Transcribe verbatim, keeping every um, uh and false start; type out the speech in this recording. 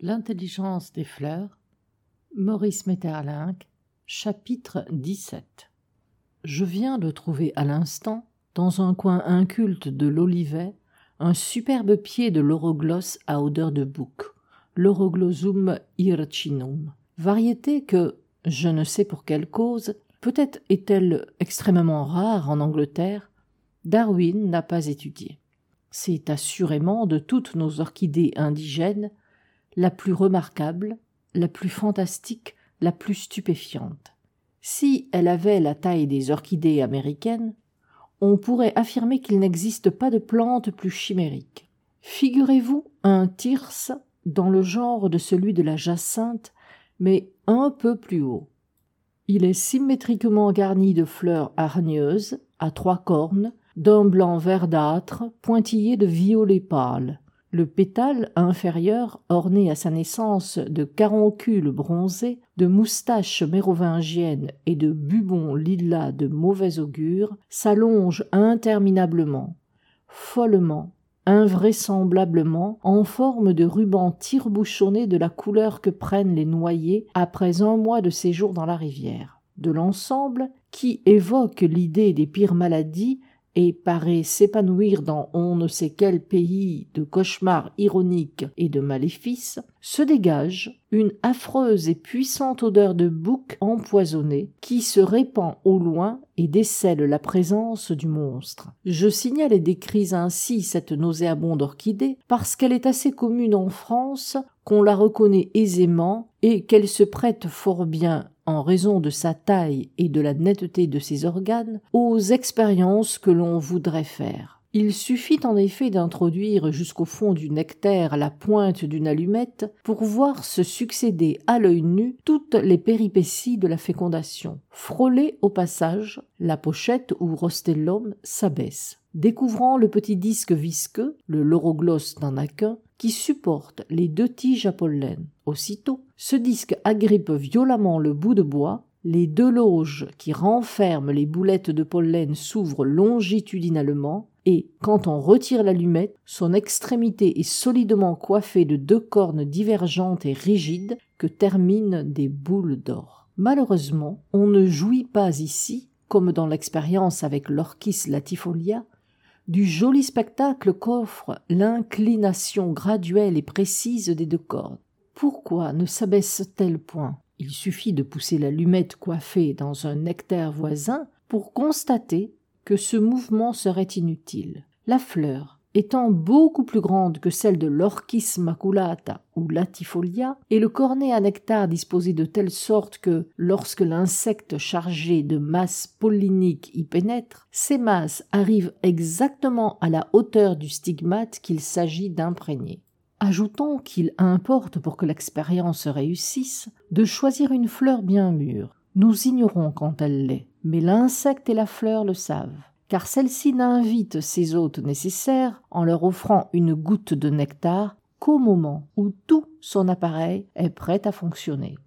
L'intelligence des fleurs, Maurice Maeterlinck, chapitre dix-sept. Je viens de trouver à l'instant, dans un coin inculte de l'Olivet, un superbe pied de l'oroglosse à odeur de bouc, l'Oroglosum hircinum, variété que, je ne sais pour quelle cause, peut-être est-elle extrêmement rare en Angleterre, Darwin n'a pas étudiée. C'est assurément de toutes nos orchidées indigènes la plus remarquable, la plus fantastique, la plus stupéfiante. Si elle avait la taille des orchidées américaines, on pourrait affirmer qu'il n'existe pas de plante plus chimérique. Figurez-vous un thyrse dans le genre de celui de la jacinthe, mais un peu plus haut. Il est symétriquement garni de fleurs hargneuses, à trois cornes, d'un blanc verdâtre, pointillé de violet pâle. Le pétale inférieur, orné à sa naissance de caroncules bronzés, de moustaches mérovingiennes et de bubons lilas de mauvais augure, s'allonge interminablement, follement, invraisemblablement, en forme de ruban tire-bouchonné de la couleur que prennent les noyers après un mois de séjour dans la rivière. De l'ensemble, qui évoque l'idée des pires maladies, et paraît s'épanouir dans on ne sait quel pays de cauchemars ironiques et de maléfices, se dégage une affreuse et puissante odeur de bouc empoisonné qui se répand au loin et décèle la présence du monstre. Je signale et décris ainsi cette nauséabonde orchidée parce qu'elle est assez commune en France, qu'on la reconnaît aisément et qu'elle se prête fort bien, en raison de sa taille et de la netteté de ses organes, aux expériences que l'on voudrait faire. Il suffit en effet d'introduire jusqu'au fond du nectaire la pointe d'une allumette pour voir se succéder à l'œil nu toutes les péripéties de la fécondation. Frôlée au passage, la pochette ou rostellum s'abaisse, découvrant le petit disque visqueux, le loroglosse n'en a qu'un, qui supporte les deux tiges à pollen. Aussitôt, ce disque agrippe violemment le bout de bois, les deux loges qui renferment les boulettes de pollen s'ouvrent longitudinalement, et, quand on retire l'allumette, son extrémité est solidement coiffée de deux cornes divergentes et rigides que terminent des boules d'or. Malheureusement, on ne jouit pas ici, comme dans l'expérience avec l'Orchis latifolia, du joli spectacle qu'offre l'inclination graduelle et précise des deux cordes. Pourquoi ne s'abaisse-t-elle point ? Il suffit de pousser l'allumette coiffée dans un nectaire voisin pour constater que ce mouvement serait inutile. La fleur, étant beaucoup plus grande que celle de l'Orchis maculata ou latifolia, et le cornet à nectar disposé de telle sorte que, lorsque l'insecte chargé de masses polliniques y pénètre, ces masses arrivent exactement à la hauteur du stigmate qu'il s'agit d'imprégner. Ajoutons qu'il importe, pour que l'expérience réussisse, de choisir une fleur bien mûre. Nous ignorons quand elle l'est, mais l'insecte et la fleur le savent, car celle-ci n'invite ses hôtes nécessaires, en leur offrant une goutte de nectar, qu'au moment où tout son appareil est prêt à fonctionner.